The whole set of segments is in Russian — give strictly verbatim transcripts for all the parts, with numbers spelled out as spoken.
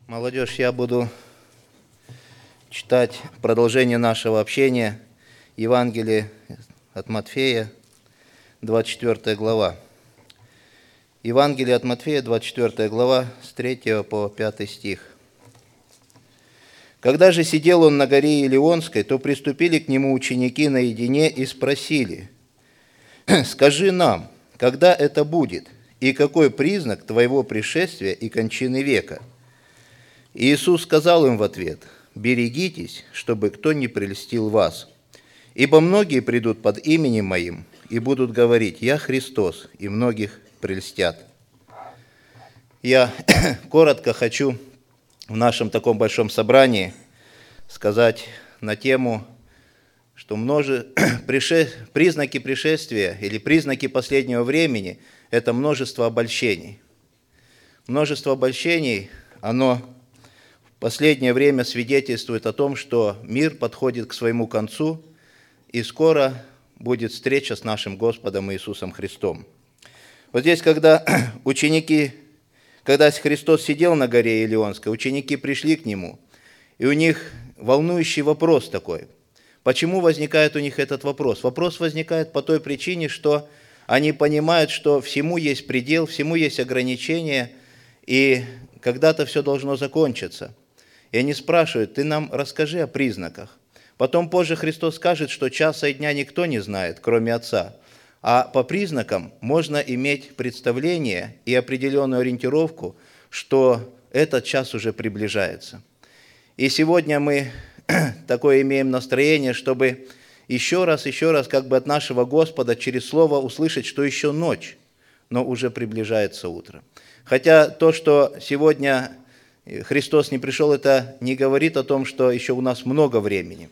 Молодежь, я буду читать продолжение нашего общения, Евангелие от Матфея, двадцать четвёртая глава. Евангелие от Матфея, двадцать четвёртая глава, с третьего по пятый стих. «Когда же сидел он на горе Илионской, то приступили к нему ученики наедине и спросили: „Скажи нам, когда это будет, и какой признак твоего пришествия и кончины века?“ И Иисус сказал им в ответ: „Берегитесь, чтобы кто не прельстил вас. Ибо многие придут под именем Моим и будут говорить: „Я Христос“, и многих прельстят“». Я коротко хочу в нашем таком большом собрании сказать на тему, что множе... прише... признаки пришествия или признаки последнего времени – это множество обольщений. Множество обольщений, оно в последнее время свидетельствует о том, что мир подходит к своему концу, и скоро будет встреча с нашим Господом Иисусом Христом. Вот здесь, когда ученики, когда Христос сидел на горе Илионской, ученики пришли к Нему, и у них волнующий вопрос такой. Почему возникает у них этот вопрос? Вопрос возникает по той причине, что они понимают, что всему есть предел, всему есть ограничения, и когда-то все должно закончиться. И они спрашивают: «Ты нам расскажи о признаках». Потом позже Христос скажет, что часа и дня никто не знает, кроме Отца. А по признакам можно иметь представление и определенную ориентировку, что этот час уже приближается. И сегодня мы такое имеем настроение, чтобы еще раз, еще раз как бы от нашего Господа через Слово услышать, что еще ночь, но уже приближается утро. Хотя то, что сегодня Христос не пришел, это не говорит о том, что еще у нас много времени.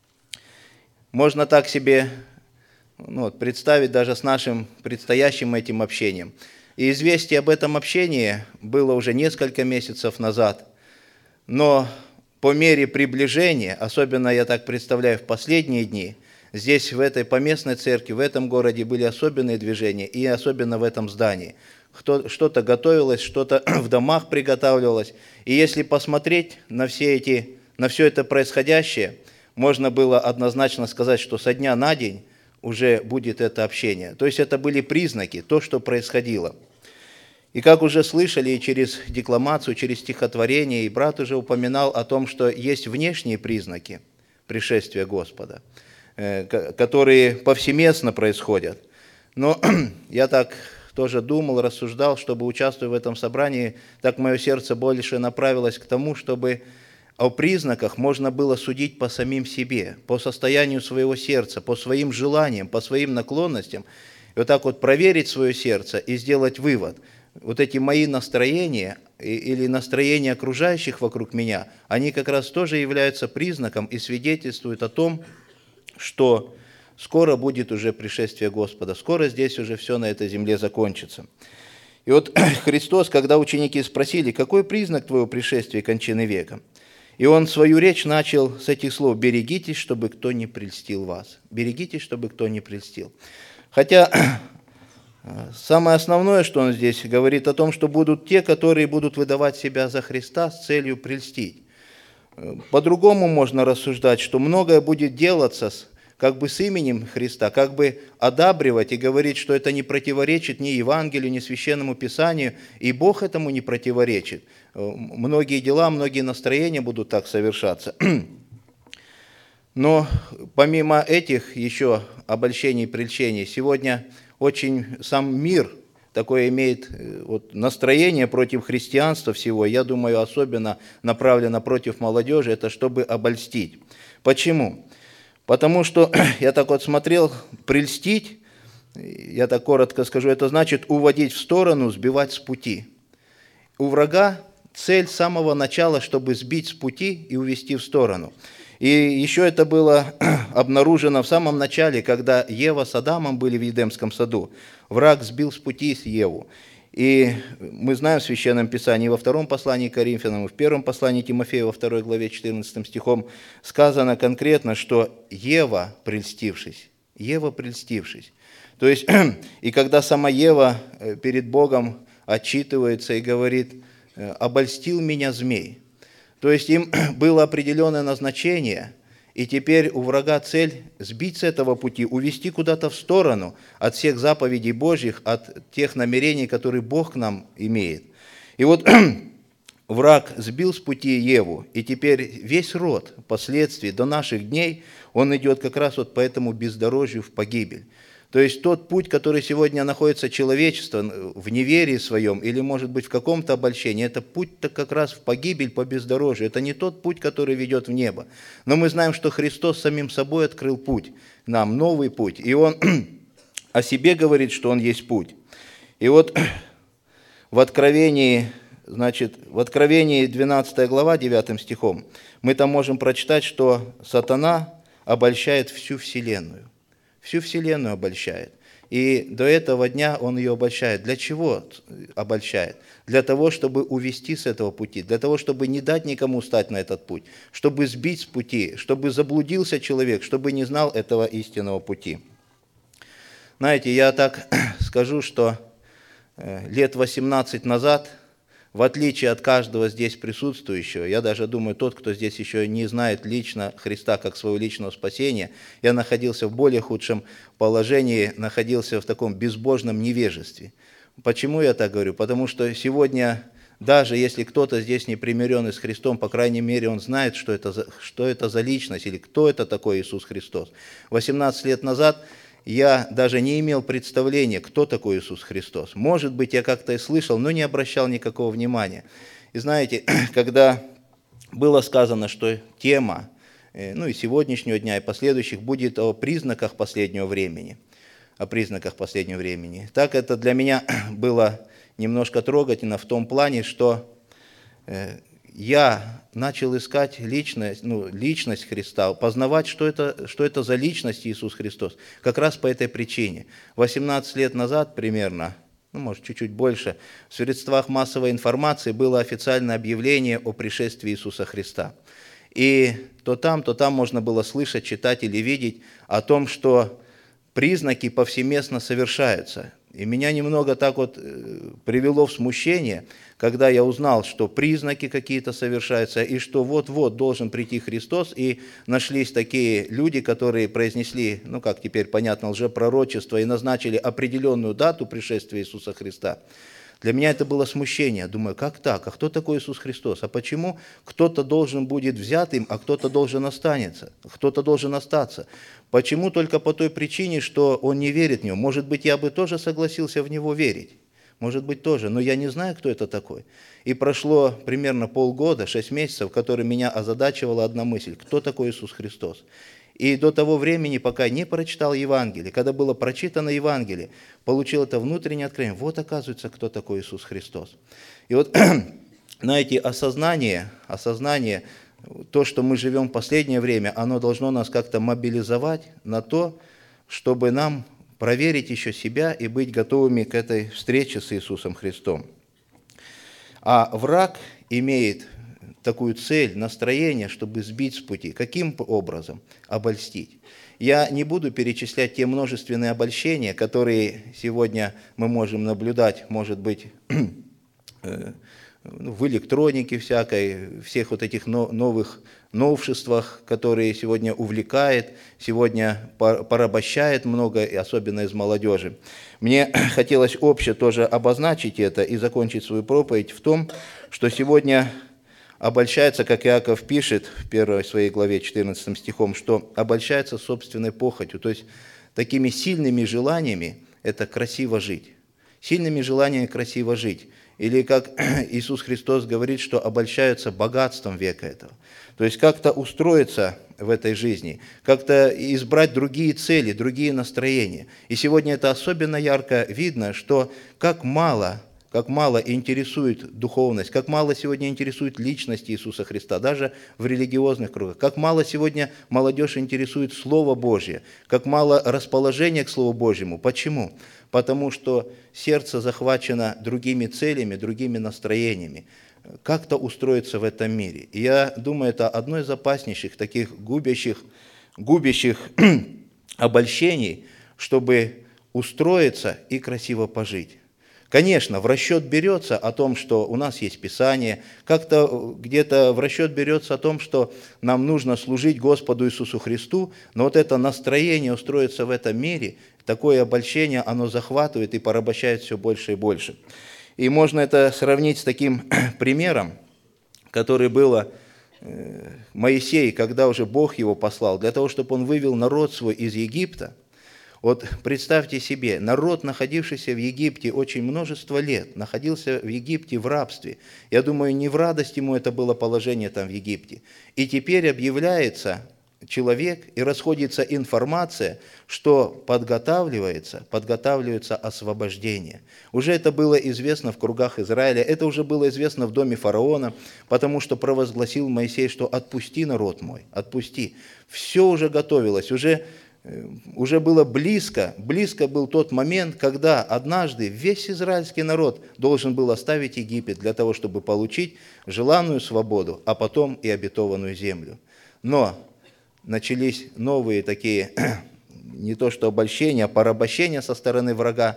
Можно так себе ну, представить даже с нашим предстоящим этим общением. И известие об этом общении было уже несколько месяцев назад, но по мере приближения, особенно, я так представляю, в последние дни, здесь, в этой поместной церкви, в этом городе были особенные движения, и особенно в этом здании. Что-то готовилось, что-то в домах приготавливалось. И если посмотреть на, все эти, на все это происходящее, можно было однозначно сказать, что со дня на день уже будет это общение. То есть это были признаки, то, что происходило. И как уже слышали и через декламацию, через стихотворение, и брат уже упоминал о том, что есть внешние признаки пришествия Господа, которые повсеместно происходят. Но я так тоже думал, рассуждал, чтобы, участвуя в этом собрании, так мое сердце больше направилось к тому, чтобы о признаках можно было судить по самим себе, по состоянию своего сердца, по своим желаниям, по своим наклонностям, и вот так вот проверить свое сердце и сделать вывод. Вот эти мои настроения или настроения окружающих вокруг меня, они как раз тоже являются признаком и свидетельствуют о том, что скоро будет уже пришествие Господа, скоро здесь уже все на этой земле закончится. И вот Христос, когда ученики спросили: «Какой признак твоего пришествия и кончины века?», и Он свою речь начал с этих слов: «Берегитесь, чтобы кто не прельстил вас». Берегитесь, чтобы кто не прельстил. Хотя самое основное, что Он здесь говорит о том, что будут те, которые будут выдавать себя за Христа с целью прельстить. По-другому можно рассуждать, что многое будет делаться с как бы с именем Христа, как бы одабривать и говорить, что это не противоречит ни Евангелию, ни Священному Писанию, и Бог этому не противоречит. Многие дела, многие настроения будут так совершаться. Но помимо этих еще обольщений и прельщений, сегодня очень сам мир такое имеет вот, настроение против христианства всего, я думаю, особенно направлено против молодежи, это чтобы обольстить. Почему? Потому что, я так вот смотрел, прельстить, я так коротко скажу, это значит уводить в сторону, сбивать с пути. У врага цель с самого начала, чтобы сбить с пути и увести в сторону. И еще это было обнаружено в самом начале, когда Ева с Адамом были в Едемском саду. Враг сбил с пути Еву. И мы знаем в Священном Писании, во втором послании к Коринфянам, в первом послании Тимофея, во второй главе четырнадцатым стихом сказано конкретно, что Ева, прельстившись, Ева, прельстившись. То есть, и когда сама Ева перед Богом отчитывается и говорит: «Обольстил меня змей». То есть им было определенное назначение, и теперь у врага цель сбить с этого пути, увести куда-то в сторону от всех заповедей Божьих, от тех намерений, которые Бог к нам имеет. И вот враг сбил с пути Еву, и теперь весь род впоследствии до наших дней, он идет как раз вот по этому бездорожью в погибель. То есть тот путь, который сегодня находится человечество в неверии своем или, может быть, в каком-то обольщении, это путь-то как раз в погибель по бездорожью. Это не тот путь, который ведет в небо. Но мы знаем, что Христос самим собой открыл путь нам, новый путь. И Он о себе говорит, что Он есть путь. И вот в Откровении, значит, в Откровении двенадцатая глава, девятым стихом, мы там можем прочитать, что сатана обольщает всю вселенную. Всю вселенную обольщает. И до этого дня он ее обольщает. Для чего обольщает? Для того, чтобы увести с этого пути, для того, чтобы не дать никому стать на этот путь, чтобы сбить с пути, чтобы заблудился человек, чтобы не знал этого истинного пути. Знаете, я так скажу, что лет восемнадцать назад, в отличие от каждого здесь присутствующего, я даже думаю, тот, кто здесь еще не знает лично Христа как своего личного спасения, я находился в более худшем положении, находился в таком безбожном невежестве. Почему я так говорю? Потому что сегодня, даже если кто-то здесь не примиренный с Христом, по крайней мере, он знает, что это за, что это за личность или кто это такой Иисус Христос. восемнадцать лет назад я даже не имел представления, кто такой Иисус Христос. Может быть, я как-то и слышал, но не обращал никакого внимания. И знаете, когда было сказано, что тема, ну и сегодняшнего дня, и последующих, будет о признаках последнего времени, о признаках последнего времени, так это для меня было немножко трогательно в том плане, что я начал искать личность, ну, личность Христа, познавать, что это, что это за личность Иисус Христос, как раз по этой причине. восемнадцать лет назад примерно, ну, может, чуть-чуть больше, в средствах массовой информации было официальное объявление о пришествии Иисуса Христа. И то там, то там можно было слышать, читать или видеть о том, что признаки повсеместно совершаются. И меня немного так вот привело в смущение, когда я узнал, что признаки какие-то совершаются, и что вот-вот должен прийти Христос, и нашлись такие люди, которые произнесли, ну как теперь понятно, лжепророчество, и назначили определенную дату пришествия Иисуса Христа. Для меня это было смущение. Думаю, как так? А кто такой Иисус Христос? А почему кто-то должен будет взят им, а кто-то должен останется, кто-то должен остаться? Почему только по той причине, что он не верит в Него? Может быть, я бы тоже согласился в Него верить. Может быть, тоже. Но я не знаю, кто это такой. И прошло примерно полгода, шесть месяцев, в которые меня озадачивала одна мысль. Кто такой Иисус Христос? И до того времени, пока не прочитал Евангелие, когда было прочитано Евангелие, получил это внутреннее откровение. Вот, оказывается, кто такой Иисус Христос. И вот, знаете, осознание, осознание, то, что мы живем в последнее время, оно должно нас как-то мобилизовать на то, чтобы нам проверить еще себя и быть готовыми к этой встрече с Иисусом Христом. А враг имеет такую цель, настроение, чтобы сбить с пути. Каким образом? Обольстить. Я не буду перечислять те множественные обольщения, которые сегодня мы можем наблюдать, может быть, в электронике всякой, всех вот этих новых новшествах, которые сегодня увлекает, сегодня порабощает много, и особенно из молодежи. Мне хотелось обще тоже обозначить это и закончить свою проповедь в том, что сегодня обольщается, как Иаков пишет в первой своей главе четырнадцатым стихом, что обольщается собственной похотью, то есть такими сильными желаниями это красиво жить. Сильными желаниями красиво жить. Или как Иисус Христос говорит, что обольщаются богатством века этого. То есть как-то устроиться в этой жизни, как-то избрать другие цели, другие настроения. И сегодня это особенно ярко видно, что как мало, как мало интересует духовность, как мало сегодня интересует личность Иисуса Христа, даже в религиозных кругах, как мало сегодня молодежь интересует Слово Божье, как мало расположения к Слову Божьему. Почему? Потому что сердце захвачено другими целями, другими настроениями. Как-то устроиться в этом мире. И я думаю, это одно из опаснейших, таких губящих, губящих обольщений, чтобы устроиться и красиво пожить. Конечно, в расчет берется о том, что у нас есть Писание, как-то где-то в расчет берется о том, что нам нужно служить Господу Иисусу Христу, но вот это настроение устроиться в этом мире, такое обольщение, оно захватывает и порабощает все больше и больше. И можно это сравнить с таким примером, который было Моисей, когда уже Бог его послал, для того, чтобы он вывел народ свой из Египта. Вот представьте себе, народ, находившийся в Египте очень множество лет, находился в Египте в рабстве. Я думаю, не в радость ему это было положение там в Египте. И теперь объявляется человек, и расходится информация, что подготавливается, подготавливается освобождение. Уже это было известно в кругах Израиля, это уже было известно в доме фараона, потому что провозгласил Моисей, что «отпусти народ мой, отпусти». Все уже готовилось, уже, уже было близко, близко был тот момент, когда однажды весь израильский народ должен был оставить Египет для того, чтобы получить желанную свободу, а потом и обетованную землю. Но начались новые такие, не то что обольщения, а порабощения со стороны врага.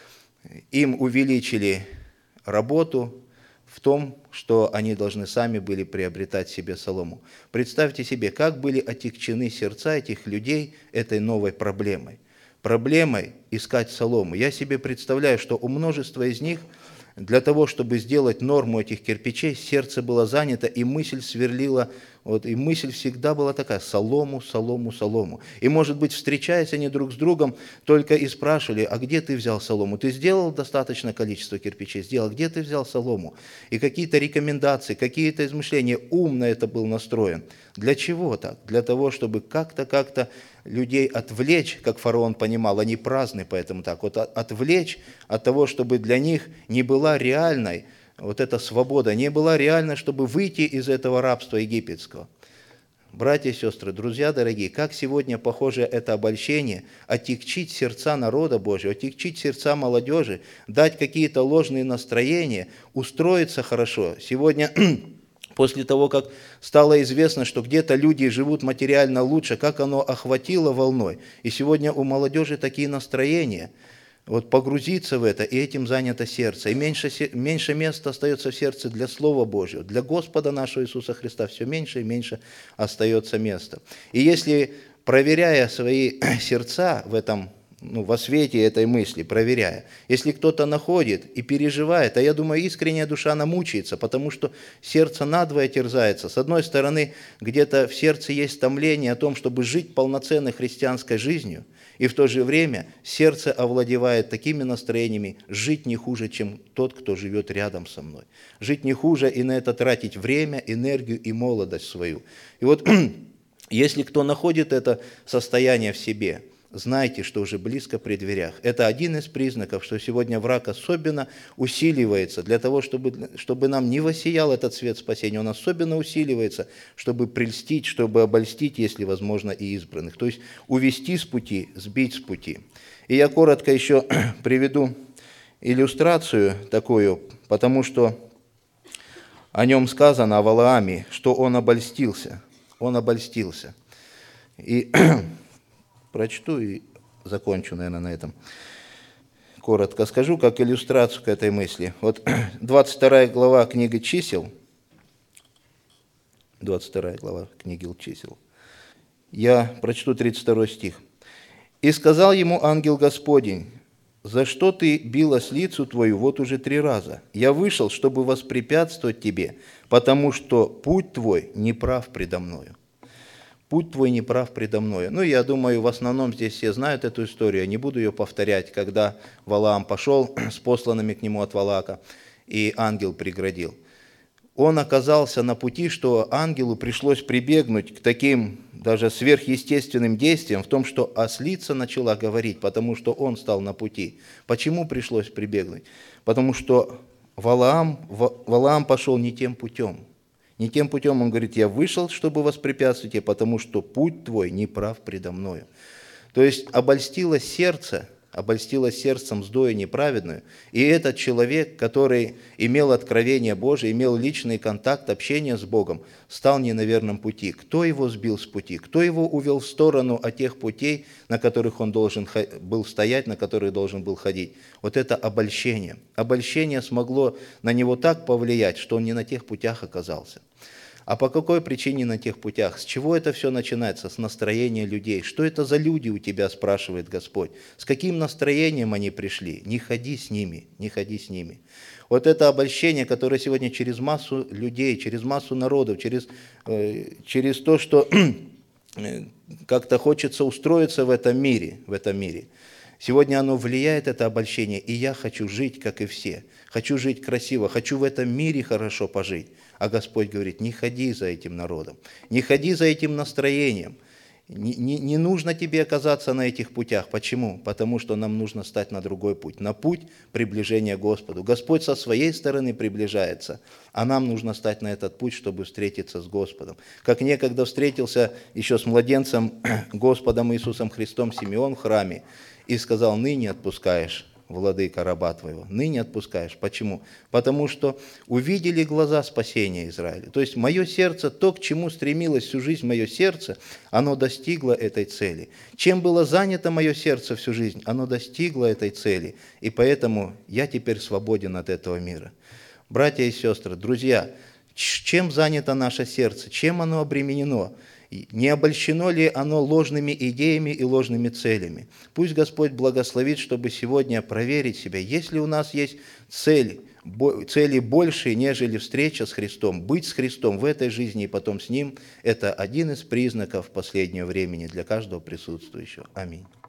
Им увеличили работу в том, что они должны сами были приобретать себе солому. Представьте себе, как были отягчены сердца этих людей этой новой проблемой. Проблемой искать солому. Я себе представляю, что у множества из них для того, чтобы сделать норму этих кирпичей, сердце было занято, и мысль сверлила, вот, и мысль всегда была такая: солому, солому, солому. И, может быть, встречаясь они друг с другом, только и спрашивали: а где ты взял солому? Ты сделал достаточное количество кирпичей? Сделал. Где ты взял солому? И какие-то рекомендации, какие-то измышления, умно это был настроен. Для чего так? Для того, чтобы как-то, как-то людей отвлечь, как фараон понимал, они праздны, поэтому так, вот отвлечь от того, чтобы для них не была реальной вот эта свобода, не была реальной, чтобы выйти из этого рабства египетского. Братья и сестры, друзья дорогие, как сегодня похоже это обольщение, отягчить сердца народа Божьего, отягчить сердца молодежи, дать какие-то ложные настроения, устроиться хорошо. Сегодня, после того, как стало известно, что где-то люди живут материально лучше, как оно охватило волной. И сегодня у молодежи такие настроения. Вот погрузиться в это, и этим занято сердце. И меньше, меньше места остается в сердце для Слова Божьего. Для Господа нашего Иисуса Христа все меньше и меньше остается места. И если, проверяя свои сердца в этом, ну, во свете этой мысли, проверяя, если кто-то находит и переживает, а я думаю, искренняя душа намучается, потому что сердце надвое терзается. С одной стороны, где-то в сердце есть томление о том, чтобы жить полноценной христианской жизнью, и в то же время сердце овладевает такими настроениями: жить не хуже, чем тот, кто живет рядом со мной. Жить не хуже и на это тратить время, энергию и молодость свою. И вот если кто находит это состояние в себе, знайте, что уже близко при дверях. Это один из признаков, что сегодня враг особенно усиливается для того, чтобы, чтобы нам не воссиял этот свет спасения. Он особенно усиливается, чтобы прельстить, чтобы обольстить, если возможно, и избранных. То есть увести с пути, сбить с пути. И я коротко еще приведу иллюстрацию такую, потому что о нем сказано, о Валааме, что он обольстился. Он обольстился. И прочту и закончу, наверное, на этом. Коротко скажу, как иллюстрацию к этой мысли. Вот двадцать вторая глава книги «Чисел», двадцать вторая глава книги «Чисел», я прочту тридцать второй стих. «И сказал ему ангел Господень: за что ты бил ослицу твою вот уже три раза? Я вышел, чтобы воспрепятствовать тебе, потому что путь твой неправ предо мною». Путь твой неправ предо мною. Ну, я думаю, в основном здесь все знают эту историю, я не буду ее повторять, когда Валаам пошел с посланными к нему от Валаака, и ангел преградил. Он оказался на пути, что ангелу пришлось прибегнуть к таким даже сверхъестественным действиям в том, что ослица начала говорить, потому что он стал на пути. Почему пришлось прибегнуть? Потому что Валаам, Валаам пошел не тем путем. Не тем путем, он говорит: я вышел, чтобы воспрепятствовать тебе, потому что путь твой неправ предо мною. То есть обольстило сердце, обольстилась сердцем злою и неправедную, и этот человек, который имел откровение Божие, имел личный контакт, общение с Богом, стал не на верном пути. Кто его сбил с пути? Кто его увел в сторону от тех путей, на которых он должен был стоять, на которых должен был ходить? Вот это обольщение. Обольщение смогло на него так повлиять, что он не на тех путях оказался. А по какой причине на тех путях? С чего это все начинается? С настроения людей. Что это за люди у тебя, спрашивает Господь? С каким настроением они пришли? Не ходи с ними, не ходи с ними. Вот это обольщение, которое сегодня через массу людей, через массу народов, через, э, через то, что как-то хочется устроиться в этом мире, в этом мире. Сегодня оно влияет, это обольщение, и я хочу жить, как и все. Хочу жить красиво, хочу в этом мире хорошо пожить. А Господь говорит, не ходи за этим народом, не ходи за этим настроением. Не, не, не нужно тебе оказаться на этих путях. Почему? Потому что нам нужно стать на другой путь, на путь приближения к Господу. Господь со своей стороны приближается, а нам нужно стать на этот путь, чтобы встретиться с Господом. Как некогда встретился еще с младенцем Господом Иисусом Христом Симеон в храме и сказал, ныне отпускаешь, владыка, раба твоего, ныне отпускаешь. Почему? Потому что увидели глаза спасения Израиля. То есть мое сердце, то, к чему стремилось всю жизнь мое сердце, оно достигло этой цели. Чем было занято мое сердце всю жизнь, оно достигло этой цели. И поэтому я теперь свободен от этого мира. Братья и сестры, друзья, чем занято наше сердце, чем оно обременено? Не обольщено ли оно ложными идеями и ложными целями? Пусть Господь благословит, чтобы сегодня проверить себя, если у нас есть цель, цели большие, нежели встреча с Христом, быть с Христом в этой жизни и потом с Ним, это один из признаков последнего времени для каждого присутствующего. Аминь.